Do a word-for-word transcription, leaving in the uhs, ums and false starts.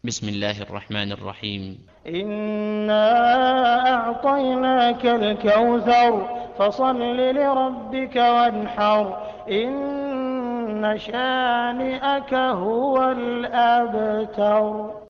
بسم الله الرحمن الرحيم. إنا أعطيناك الكوثر فصل لربك وانحر إن شانئك هو الأبتر.